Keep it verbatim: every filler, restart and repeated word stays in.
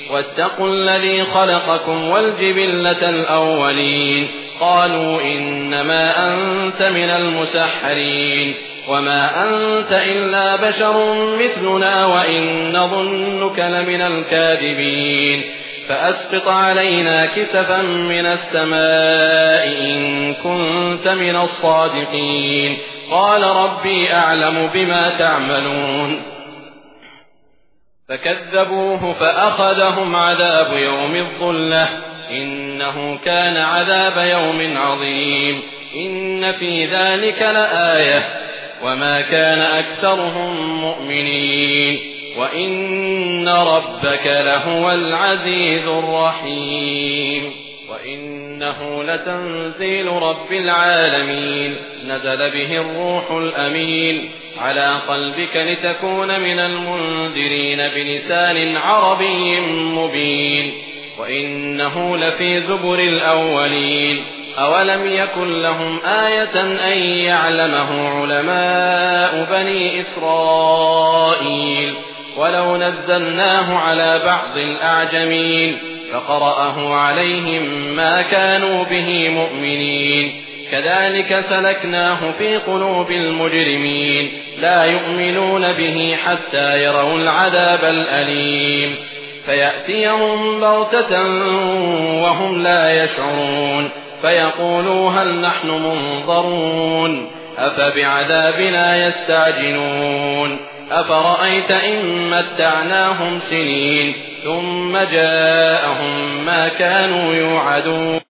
واتقوا الذي خلقكم والجبلة الأولين قالوا إنما أنت من المسحرين وما أنت إلا بشر مثلنا وإن نظنك لمن الكاذبين فأسقط علينا كسفا من السماء إن كنت من الصادقين قال ربي أعلم بما تعملون فكذبوه فأخذهم عذاب يوم الظلة إنه كان عذاب يوم عظيم إن في ذلك لآية وما كان أكثرهم مؤمنين وإن ربك لهو العزيز الرحيم وإنه لتنزيل رب العالمين نزل به الروح الأمين على قلبك لتكون من المنذرين بلسان عربي مبين وإنه لفي زبر الأولين أولم يكن لهم آية أن يعلمه علماء بني إسرائيل ولو نزلناه على بعض الأعجمين فقرأه عليهم ما كانوا به مؤمنين كذلك سلكناه في قلوب المجرمين لا يؤمنون به حتى يروا العذاب الأليم فيأتيهم بغتة وهم لا يشعرون فيقولوا هل نحن منظرون أفبعذابنا يستعجلون أفرأيت إن متعناهم سنين ثم جاءهم ما كانوا يوعدون